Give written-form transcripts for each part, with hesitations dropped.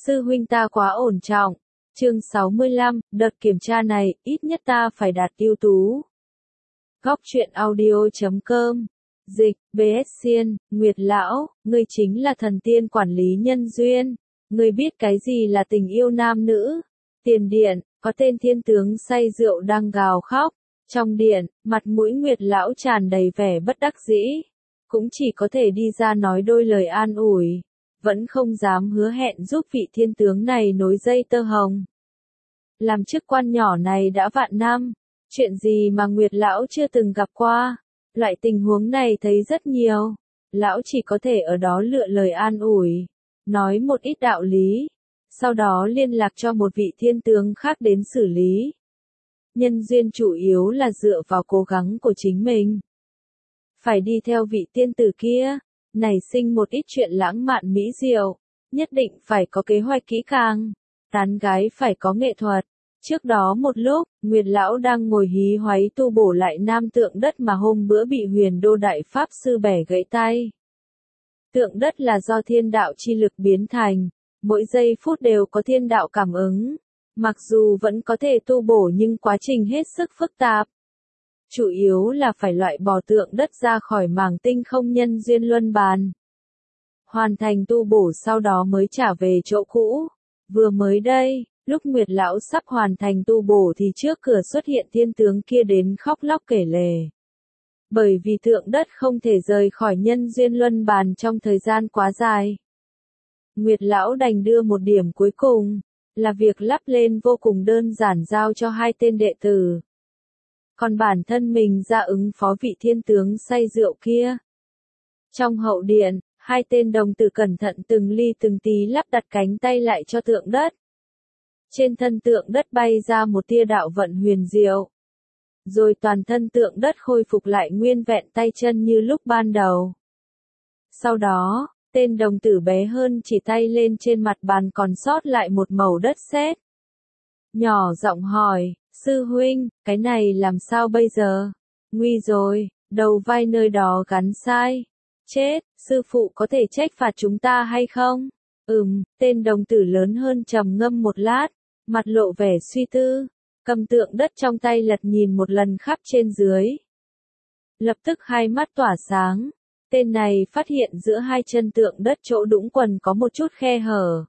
Sư huynh ta quá ổn trọng. Chương 65, đợt kiểm tra này, ít nhất ta phải đạt ưu tú. Góc truyện audio.com. Dịch, BS Xiên, Nguyệt Lão, ngươi chính là thần tiên quản lý nhân duyên. Ngươi biết cái gì là tình yêu nam nữ? Tiền điện, có tên thiên tướng say rượu đang gào khóc. Trong điện, mặt mũi Nguyệt Lão tràn đầy vẻ bất đắc dĩ. Cũng chỉ có thể đi ra nói đôi lời an ủi. Vẫn không dám hứa hẹn giúp vị thiên tướng này nối dây tơ hồng. Làm chức quan nhỏ này đã vạn năm, chuyện gì mà Nguyệt Lão chưa từng gặp qua, loại tình huống này thấy rất nhiều, Lão chỉ có thể ở đó lựa lời an ủi, nói một ít đạo lý, sau đó liên lạc cho một vị thiên tướng khác đến xử lý. Nhân duyên chủ yếu là dựa vào cố gắng của chính mình. Phải đi theo vị tiên tử kia, nảy sinh một ít chuyện lãng mạn mỹ diệu, nhất định phải có kế hoạch kỹ càng, tán gái phải có nghệ thuật. Trước đó một lúc, Nguyệt Lão đang ngồi hí hoáy tu bổ lại nam tượng đất mà hôm bữa bị Huyền Đô Đại Pháp Sư bẻ gãy tay. Tượng đất là do thiên đạo chi lực biến thành, mỗi giây phút đều có thiên đạo cảm ứng. Mặc dù vẫn có thể tu bổ nhưng quá trình hết sức phức tạp. Chủ yếu là phải loại bỏ tượng đất ra khỏi màng tinh không nhân duyên luân bàn. Hoàn thành tu bổ sau đó mới trả về chỗ cũ. Vừa mới đây, lúc Nguyệt Lão sắp hoàn thành tu bổ thì trước cửa xuất hiện thiên tướng kia đến khóc lóc kể lể. Bởi vì tượng đất không thể rời khỏi nhân duyên luân bàn trong thời gian quá dài. Nguyệt Lão đành đưa một điểm cuối cùng, là việc lắp lên vô cùng đơn giản giao cho hai tên đệ tử. Còn bản thân mình ra ứng phó vị thiên tướng say rượu kia. Trong hậu điện, hai tên đồng tử cẩn thận từng ly từng tí lắp đặt cánh tay lại cho tượng đất. Trên thân tượng đất bay ra một tia đạo vận huyền diệu. Rồi toàn thân tượng đất khôi phục lại nguyên vẹn tay chân như lúc ban đầu. Sau đó, tên đồng tử bé hơn chỉ tay lên trên mặt bàn còn sót lại một mẩu đất sét. Nhỏ giọng hỏi, sư huynh, cái này làm sao bây giờ? Nguy rồi, đầu vai nơi đó gắn sai. Chết, sư phụ có thể trách phạt chúng ta hay không? Tên đồng tử lớn hơn trầm ngâm một lát, mặt lộ vẻ suy tư, cầm tượng đất trong tay lật nhìn một lần khắp trên dưới. Lập tức hai mắt tỏa sáng, tên này phát hiện giữa hai chân tượng đất chỗ đũng quần có một chút khe hở.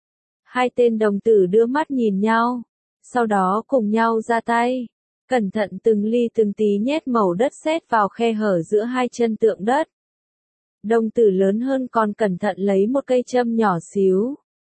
Hai tên đồng tử đưa mắt nhìn nhau, sau đó cùng nhau ra tay, cẩn thận từng ly từng tí nhét mẩu đất sét vào khe hở giữa hai chân tượng đất. Đồng tử lớn hơn còn cẩn thận lấy một cây châm nhỏ xíu,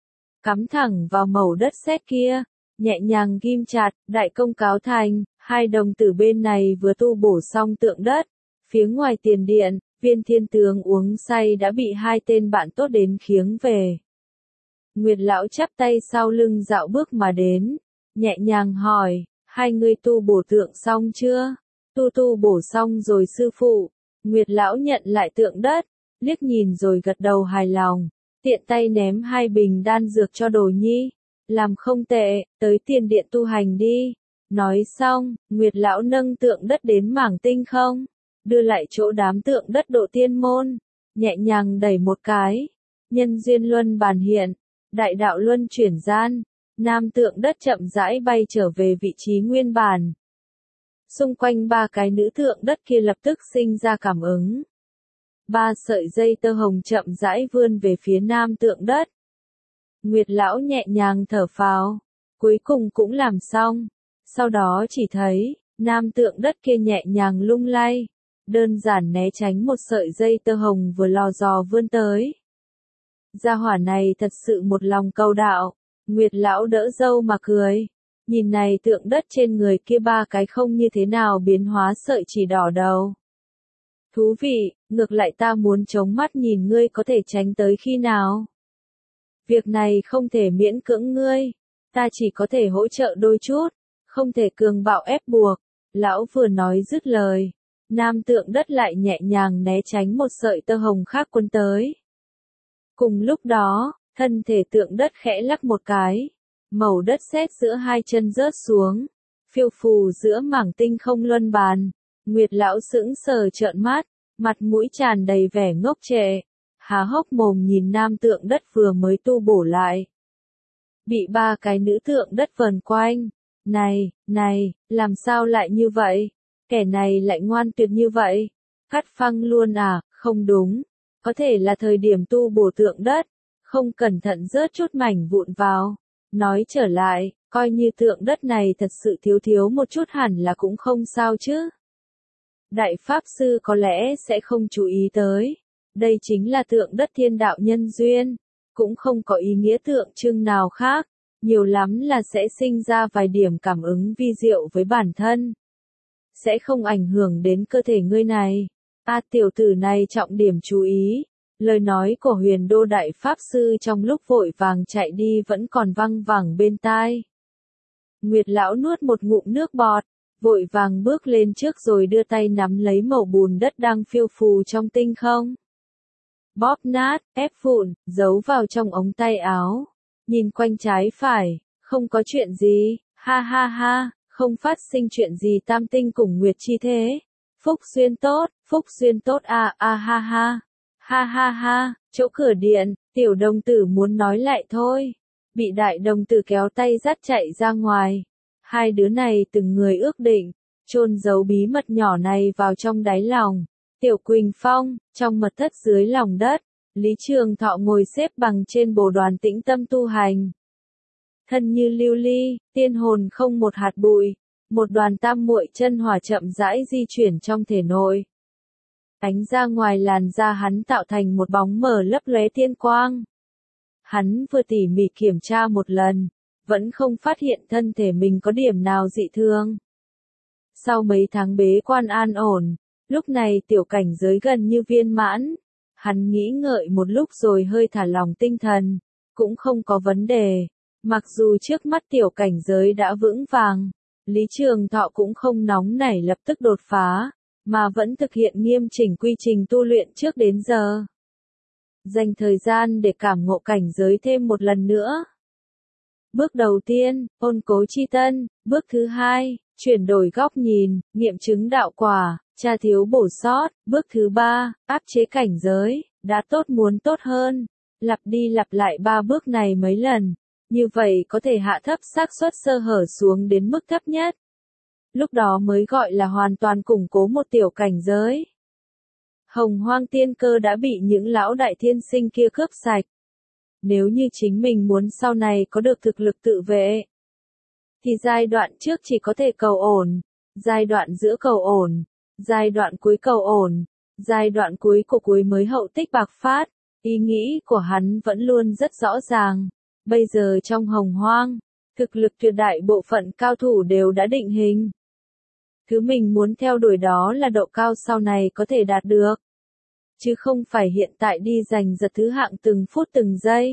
cắm thẳng vào mẩu đất sét kia, nhẹ nhàng ghim chặt, đại công cáo thành. Hai đồng tử bên này vừa tu bổ xong tượng đất, phía ngoài tiền điện, viên thiên tướng uống say đã bị hai tên bạn tốt đến khiếng về. Nguyệt Lão chắp tay sau lưng dạo bước mà đến, nhẹ nhàng hỏi, hai người tu bổ tượng xong chưa? Tu bổ xong rồi sư phụ. Nguyệt Lão nhận lại tượng đất, liếc nhìn rồi gật đầu hài lòng, tiện tay ném hai bình đan dược cho Đồ Nhi. Làm không tệ, tới tiền điện tu hành đi. Nói xong, Nguyệt Lão nâng tượng đất đến mảng tinh không, đưa lại chỗ đám tượng đất độ tiên môn, nhẹ nhàng đẩy một cái. Nhân duyên luân bàn hiện, đại đạo luân chuyển gian, nam tượng đất chậm rãi bay trở về vị trí nguyên bản. Xung quanh ba cái nữ tượng đất kia lập tức sinh ra cảm ứng. Ba sợi dây tơ hồng chậm rãi vươn về phía nam tượng đất. Nguyệt Lão nhẹ nhàng thở phào, cuối cùng cũng làm xong. Sau đó chỉ thấy, nam tượng đất kia nhẹ nhàng lung lay, đơn giản né tránh một sợi dây tơ hồng vừa lò dò vươn tới. Gia hỏa này thật sự một lòng cầu đạo, Nguyệt Lão đỡ dâu mà cười. Nhìn này tượng đất trên người kia ba cái không như thế nào biến hóa sợi chỉ đỏ đầu. Thú vị, ngược lại ta muốn chống mắt nhìn ngươi có thể tránh tới khi nào. Việc này không thể miễn cưỡng ngươi, ta chỉ có thể hỗ trợ đôi chút, không thể cường bạo ép buộc. Lão vừa nói dứt lời, nam tượng đất lại nhẹ nhàng né tránh một sợi tơ hồng khác cuốn tới. Cùng lúc đó, thân thể tượng đất khẽ lắc một cái, mẩu đất sét giữa hai chân rớt xuống, phiêu phù giữa mảng tinh không luân bàn. Nguyệt Lão sững sờ trợn mắt, mặt mũi tràn đầy vẻ ngốc trệ, há hốc mồm nhìn nam tượng đất vừa mới tu bổ lại. bị ba cái nữ tượng đất vờn quanh. Này, làm sao lại như vậy? Kẻ này lại ngoan tuyệt như vậy? Cắt phăng luôn à? Không đúng. Có thể là thời điểm tu bổ tượng đất, không cẩn thận rớt chút mảnh vụn vào. Nói trở lại, coi như tượng đất này thật sự thiếu một chút hẳn là cũng không sao chứ. Đại Pháp Sư có lẽ sẽ không chú ý tới. Đây chính là tượng đất thiên đạo nhân duyên, cũng không có ý nghĩa tượng trưng nào khác, nhiều lắm là sẽ sinh ra vài điểm cảm ứng vi diệu với bản thân. Sẽ không ảnh hưởng đến cơ thể ngươi này. Tiểu tử này trọng điểm chú ý. Lời nói của Huyền Đô Đại Pháp Sư trong lúc vội vàng chạy đi vẫn còn văng vẳng bên tai. Nguyệt lão nuốt một ngụm nước bọt, vội vàng bước lên trước rồi đưa tay nắm lấy mẩu bùn đất đang phiêu phù trong tinh không. Bóp nát, ép vụn, giấu vào trong ống tay áo. Nhìn quanh trái phải, không có chuyện gì, ha ha ha, không phát sinh chuyện gì tam tinh cùng Nguyệt chi thế. Phúc xuyên tốt ha ha. Ha ha ha, chỗ cửa điện, tiểu đồng tử muốn nói lại thôi. Bị đại đồng tử kéo tay dắt chạy ra ngoài. Hai đứa này từng người ước định, chôn giấu bí mật nhỏ này vào trong đáy lòng. Tiểu Quỳnh Phong, trong mật thất dưới lòng đất, Lý Trường Thọ ngồi xếp bằng trên bồ đoàn tĩnh tâm tu hành. Thân như lưu ly, tiên hồn không một hạt bụi, một đoàn tam muội chân hỏa chậm rãi di chuyển trong thể nội. Ánh ra ngoài làn da hắn tạo thành một bóng mờ lấp lóe tiên quang. Hắn vừa tỉ mỉ kiểm tra một lần, vẫn không phát hiện thân thể mình có điểm nào dị thường. Sau mấy tháng bế quan an ổn, lúc này tiểu cảnh giới gần như viên mãn. Hắn nghĩ ngợi một lúc rồi hơi thả lỏng tinh thần, cũng không có vấn đề. Mặc dù trước mắt tiểu cảnh giới đã vững vàng, Lý Trường Thọ cũng không nóng nảy lập tức đột phá, mà vẫn thực hiện nghiêm chỉnh quy trình tu luyện trước đến giờ. Dành thời gian để cảm ngộ cảnh giới thêm một lần nữa. Bước đầu tiên, ôn cố chi tân. Bước thứ hai, chuyển đổi góc nhìn, nghiệm chứng đạo quả, tra thiếu bổ sót. Bước thứ ba, áp chế cảnh giới, đã tốt muốn tốt hơn. Lặp đi lặp lại 3 bước này mấy lần, như vậy có thể hạ thấp xác suất sơ hở xuống đến mức thấp nhất. Lúc đó mới gọi là hoàn toàn củng cố một tiểu cảnh giới. Hồng Hoang tiên cơ đã bị những lão đại thiên sinh kia cướp sạch. Nếu như chính mình muốn sau này có được thực lực tự vệ, thì giai đoạn trước chỉ có thể cầu ổn, giai đoạn giữa cầu ổn, giai đoạn cuối cầu ổn, giai đoạn cuối của cuối mới hậu tích bạc phát. Ý nghĩ của hắn vẫn luôn rất rõ ràng. Bây giờ trong Hồng Hoang, thực lực tuyệt đại bộ phận cao thủ đều đã định hình. Thứ mình muốn theo đuổi đó là độ cao sau này có thể đạt được, chứ không phải hiện tại đi giành giật thứ hạng từng phút từng giây.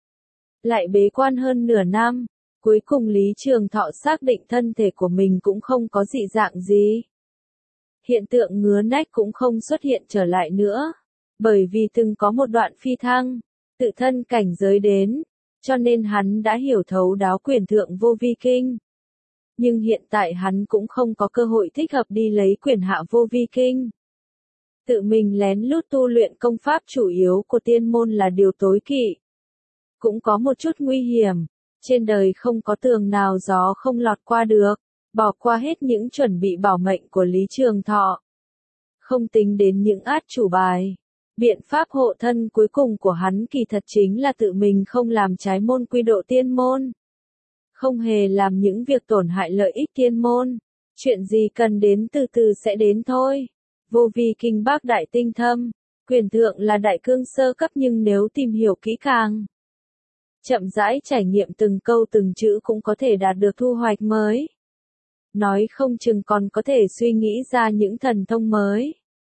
Lại bế quan hơn nửa năm, cuối cùng Lý Trường Thọ xác định thân thể của mình cũng không có dị dạng gì. Hiện tượng ngứa nách cũng không xuất hiện trở lại nữa, bởi vì từng có một đoạn phi thăng, tự thân cảnh giới đến, cho nên hắn đã hiểu thấu đáo quyển thượng vô vi kinh. Nhưng hiện tại hắn cũng không có cơ hội thích hợp đi lấy quyển hạ vô vi kinh. Tự mình lén lút tu luyện công pháp chủ yếu của tiên môn là điều tối kỵ. Cũng có một chút nguy hiểm, trên đời không có tường nào gió không lọt qua được, bỏ qua hết những chuẩn bị bảo mệnh của Lý Trường Thọ. Không tính đến những át chủ bài. Biện pháp hộ thân cuối cùng của hắn kỳ thật chính là tự mình không làm trái môn quy độ tiên môn. Không hề làm những việc tổn hại lợi ích tiên môn. Chuyện gì cần đến từ từ sẽ đến thôi. Vô vi kinh bác đại tinh thâm, quyền thượng là đại cương sơ cấp nhưng nếu tìm hiểu kỹ càng, chậm rãi trải nghiệm từng câu từng chữ cũng có thể đạt được thu hoạch mới. Nói không chừng còn có thể suy nghĩ ra những thần thông mới.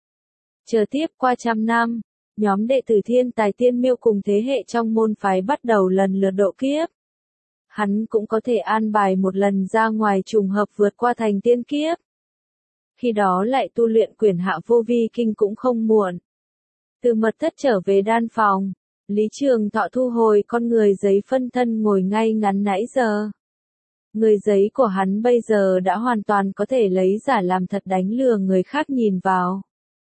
Chờ tiếp qua 100 năm, nhóm đệ tử thiên tài tiên miêu cùng thế hệ trong môn phái bắt đầu lần lượt độ kiếp. Hắn cũng có thể an bài một lần ra ngoài trùng hợp vượt qua thành tiên kiếp. Khi đó lại tu luyện quyển hạ vô vi kinh cũng không muộn. Từ mật thất trở về đan phòng, Lý Trường Thọ thu hồi con người giấy phân thân ngồi ngay ngắn nãy giờ. Người giấy của hắn bây giờ đã hoàn toàn có thể lấy giả làm thật đánh lừa người khác nhìn vào.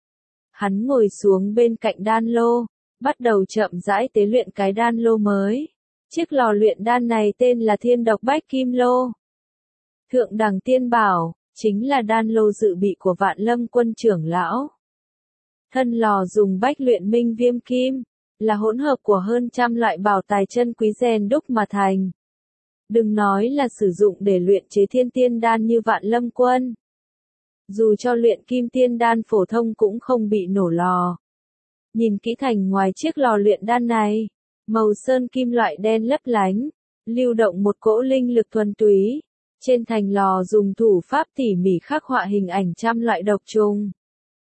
Hắn ngồi xuống bên cạnh đan lô, bắt đầu chậm rãi tế luyện cái đan lô mới. Chiếc lò luyện đan này tên là Thiên Độc Bách Kim Lô. Thượng đẳng tiên bảo, chính là đan lô dự bị của Vạn Lâm Quân trưởng lão. Thân lò dùng bách luyện minh viêm kim, là hỗn hợp của hơn trăm loại bảo tài chân quý rèn đúc mà thành. Đừng nói là sử dụng để luyện chế thiên tiên đan như Vạn Lâm Quân. Dù cho luyện kim tiên đan phổ thông cũng không bị nổ lò. Nhìn kỹ thành ngoài chiếc lò luyện đan này, màu sơn kim loại đen lấp lánh, lưu động một cỗ linh lực thuần túy. Trên thành lò dùng thủ pháp tỉ mỉ khắc họa hình ảnh trăm loại độc trùng.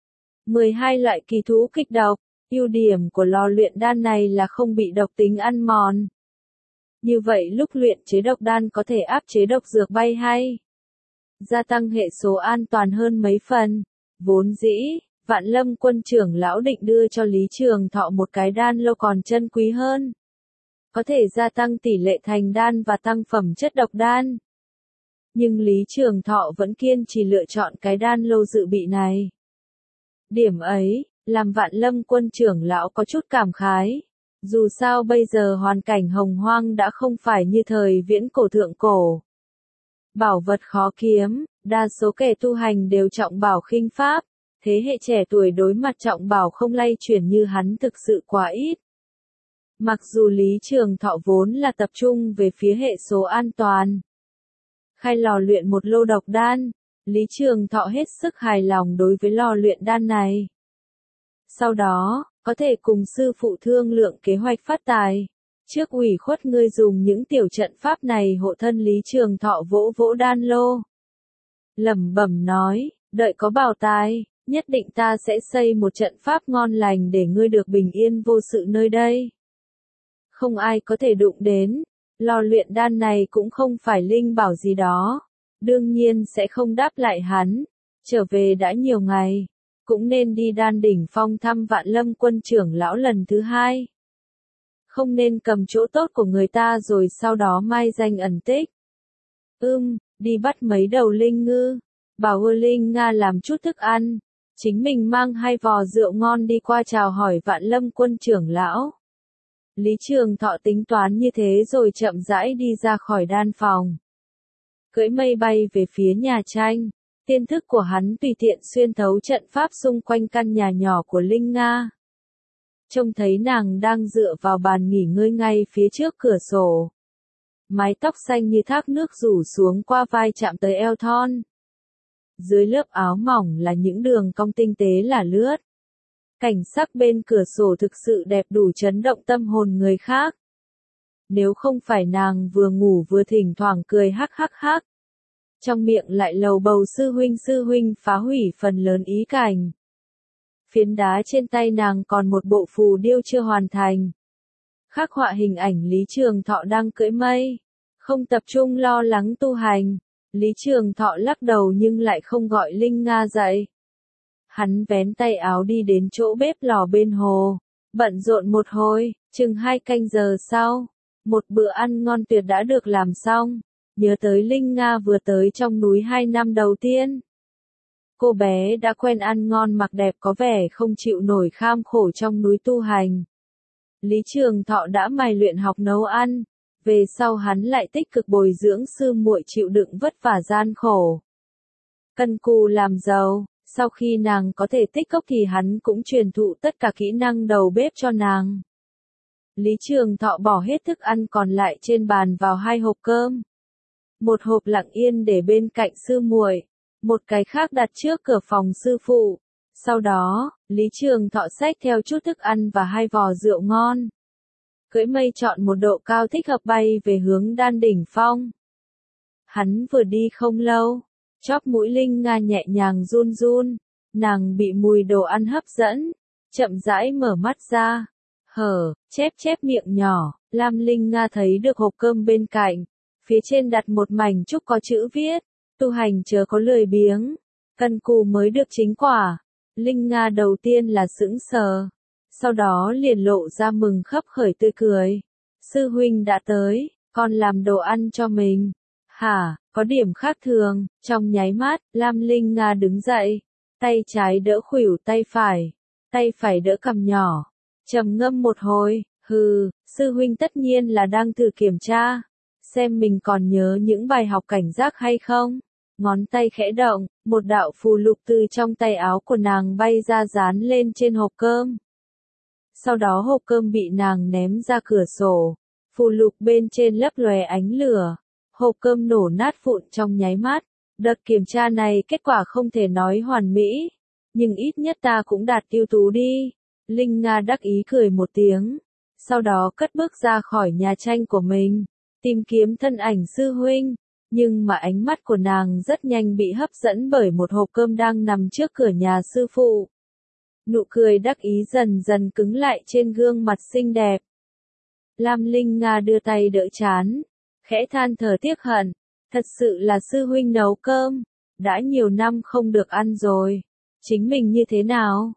12 loại kỳ thú kịch độc, ưu điểm của lò luyện đan này là không bị độc tính ăn mòn. Như vậy lúc luyện chế độc đan có thể áp chế độc dược bay hay gia tăng hệ số an toàn hơn mấy phần. Vốn dĩ, Vạn Lâm Quân trưởng lão định đưa cho Lý Trường Thọ một cái đan lô còn chân quý hơn. Có thể gia tăng tỷ lệ thành đan và tăng phẩm chất độc đan. Nhưng Lý Trường Thọ vẫn kiên trì lựa chọn cái đan lô dự bị này. Điểm ấy, làm Vạn Lâm Quân trưởng lão có chút cảm khái. Dù sao bây giờ hoàn cảnh hồng hoang đã không phải như thời viễn cổ thượng cổ. Bảo vật khó kiếm, đa số kẻ tu hành đều trọng bảo khinh pháp. Thế hệ trẻ tuổi đối mặt trọng bảo không lay chuyển như hắn thực sự quá ít. Mặc dù Lý Trường Thọ vốn là tập trung về phía hệ số an toàn. Khai lò luyện một lô độc đan, Lý Trường Thọ hết sức hài lòng đối với lò luyện đan này. Sau đó, có thể cùng sư phụ thương lượng kế hoạch phát tài. Trước ủy khuất ngươi dùng những tiểu trận pháp này hộ thân. Lý Trường Thọ vỗ vỗ đan lô. Lẩm bẩm nói, đợi có bảo tài, nhất định ta sẽ xây một trận pháp ngon lành để ngươi được bình yên vô sự nơi đây. Không ai có thể đụng đến. Lò luyện đan này cũng không phải linh bảo gì đó. Đương nhiên sẽ không đáp lại hắn. Trở về đã nhiều ngày. Cũng nên đi Đan Đỉnh Phong thăm Vạn Lâm Quân trưởng lão lần thứ hai. Không nên cầm chỗ tốt của người ta rồi sau đó mai danh ẩn tích. Đi bắt mấy đầu linh ngư. Bảo Hư Linh Nga làm chút thức ăn. Chính mình mang 2 vò rượu ngon đi qua chào hỏi Vạn Lâm Quân trưởng lão. Lý Trường Thọ tính toán như thế rồi chậm rãi đi ra khỏi đan phòng. Cưỡi mây bay về phía nhà tranh. Tiên thức của hắn tùy tiện xuyên thấu trận pháp xung quanh căn nhà nhỏ của Linh Nga. Trông thấy nàng đang dựa vào bàn nghỉ ngơi ngay phía trước cửa sổ. Mái tóc xanh như thác nước rủ xuống qua vai chạm tới eo thon. Dưới lớp áo mỏng là những đường cong tinh tế là lướt. Cảnh sắc bên cửa sổ thực sự đẹp đủ chấn động tâm hồn người khác. Nếu không phải nàng vừa ngủ vừa thỉnh thoảng cười hắc hắc hắc. Trong miệng lại lầu bầu sư huynh phá hủy phần lớn ý cảnh. Phiến đá trên tay nàng còn một bộ phù điêu chưa hoàn thành. Khắc họa hình ảnh Lý Trường Thọ đang cưỡi mây. Không tập trung lo lắng tu hành. Lý Trường Thọ lắc đầu nhưng lại không gọi Linh Nga dậy. Hắn vén tay áo đi đến chỗ bếp lò bên hồ. Bận rộn một hồi, chừng 2 canh giờ sau. Một bữa ăn ngon tuyệt đã được làm xong. Nhớ tới Linh Nga vừa tới trong núi 2 năm đầu tiên. Cô bé đã quen ăn ngon mặc đẹp có vẻ không chịu nổi kham khổ trong núi tu hành. Lý Trường Thọ đã mài luyện học nấu ăn. Về sau hắn lại tích cực bồi dưỡng sư muội chịu đựng vất vả gian khổ. Cần cù làm giàu, sau khi nàng có thể tích cốc thì hắn cũng truyền thụ tất cả kỹ năng đầu bếp cho nàng. Lý Trường Thọ bỏ hết thức ăn còn lại trên bàn vào 2 hộp cơm. Một hộp lặng yên để bên cạnh sư muội, một cái khác đặt trước cửa phòng sư phụ. Sau đó, Lý Trường Thọ xách theo chút thức ăn và 2 vò rượu ngon. Cưỡi mây chọn một độ cao thích hợp bay về hướng Đan Đỉnh Phong. Hắn vừa đi không lâu, chóp mũi Linh Nga nhẹ nhàng run run, nàng bị mùi đồ ăn hấp dẫn, chậm rãi mở mắt ra, chép miệng nhỏ. Lam Linh Nga thấy được hộp cơm bên cạnh, phía trên đặt một mảnh trúc có chữ viết, tu hành chớ có lười biếng, cần cù mới được chính quả. Linh Nga đầu tiên là sững sờ, sau đó liền lộ ra mừng khấp khởi tươi cười. Sư huynh đã tới, con làm đồ ăn cho mình. Hả, có điểm khác thường. Trong nháy mắt, Lam Linh Nga đứng dậy, tay trái đỡ khuỷu tay phải đỡ cằm nhỏ, trầm ngâm một hồi, Hừ, sư huynh tất nhiên là đang thử kiểm tra, xem mình còn nhớ những bài học cảnh giác hay không. Ngón tay khẽ động, một đạo phù lục từ trong tay áo của nàng bay ra dán lên trên hộp cơm. Sau đó hộp cơm bị nàng ném ra cửa sổ, phù lục bên trên lấp lóe ánh lửa, hộp cơm nổ nát vụn trong nháy mắt. Đợt kiểm tra này kết quả không thể nói hoàn mỹ, nhưng ít nhất ta cũng đạt ưu tú đi. Linh Nga đắc ý cười một tiếng, sau đó cất bước ra khỏi nhà tranh của mình, tìm kiếm thân ảnh sư huynh, nhưng mà ánh mắt của nàng rất nhanh bị hấp dẫn bởi một hộp cơm đang nằm trước cửa nhà sư phụ. Nụ cười đắc ý dần dần cứng lại trên gương mặt xinh đẹp. Lam Linh Nga đưa tay đỡ trán, khẽ than thở tiếc hận, thật sự là sư huynh nấu cơm, đã nhiều năm không được ăn rồi, chính mình như thế nào?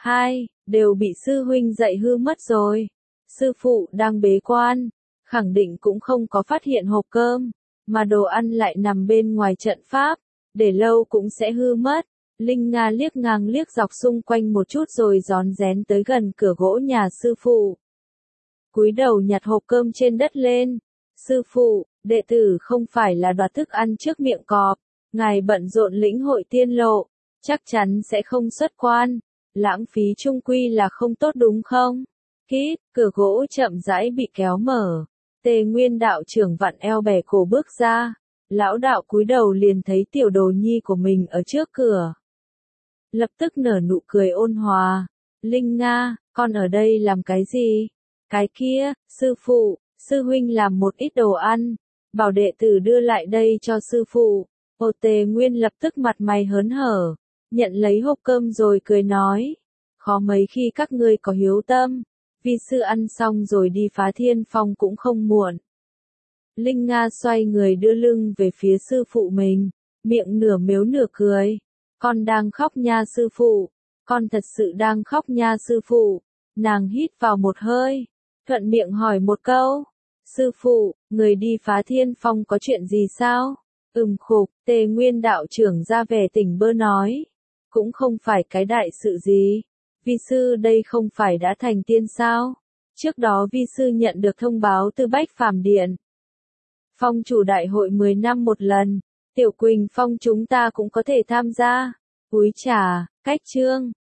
Đều bị sư huynh dạy hư mất rồi. Sư phụ đang bế quan, khẳng định cũng không có phát hiện hộp cơm, mà đồ ăn lại nằm bên ngoài trận pháp, để lâu cũng sẽ hư mất. Linh Nga liếc ngang liếc dọc xung quanh một chút rồi rón rén tới gần cửa gỗ nhà sư phụ. Cúi đầu nhặt hộp cơm trên đất lên. Sư phụ, đệ tử không phải là đoạt thức ăn trước miệng cọp, ngài bận rộn lĩnh hội tiên lộ, chắc chắn sẽ không xuất quan, lãng phí trung quy là không tốt đúng không? Kít, cửa gỗ chậm rãi bị kéo mở, Tề Nguyên đạo trưởng vặn eo bẻ cổ bước ra, lão đạo cúi đầu liền thấy tiểu đồ nhi của mình ở trước cửa. Lập tức nở nụ cười ôn hòa, Linh Nga, con ở đây làm cái gì? Cái kia, sư phụ, sư huynh làm một ít đồ ăn, bảo đệ tử đưa lại đây cho sư phụ. Tề Nguyên lập tức mặt mày hớn hở, nhận lấy hộp cơm rồi cười nói, khó mấy khi các ngươi có hiếu tâm, vi sư ăn xong rồi đi phá thiên phong cũng không muộn. Linh Nga xoay người đưa lưng về phía sư phụ mình, miệng nửa mếu nửa cười, con đang khóc nha sư phụ, con thật sự đang khóc nha sư phụ. Nàng hít vào một hơi, thuận miệng hỏi một câu, sư phụ, người đi phá thiên phong có chuyện gì sao? Khục, Tề Nguyên đạo trưởng ra vẻ tỉnh bơ nói, cũng không phải cái đại sự gì, vi sư đây không phải đã thành tiên sao? Trước đó vi sư nhận được thông báo từ Bách Phàm Điện. Phong chủ đại hội 10 năm một lần, Tiểu Quỳnh Phong chúng ta cũng có thể tham gia. Úi trà, cách chương.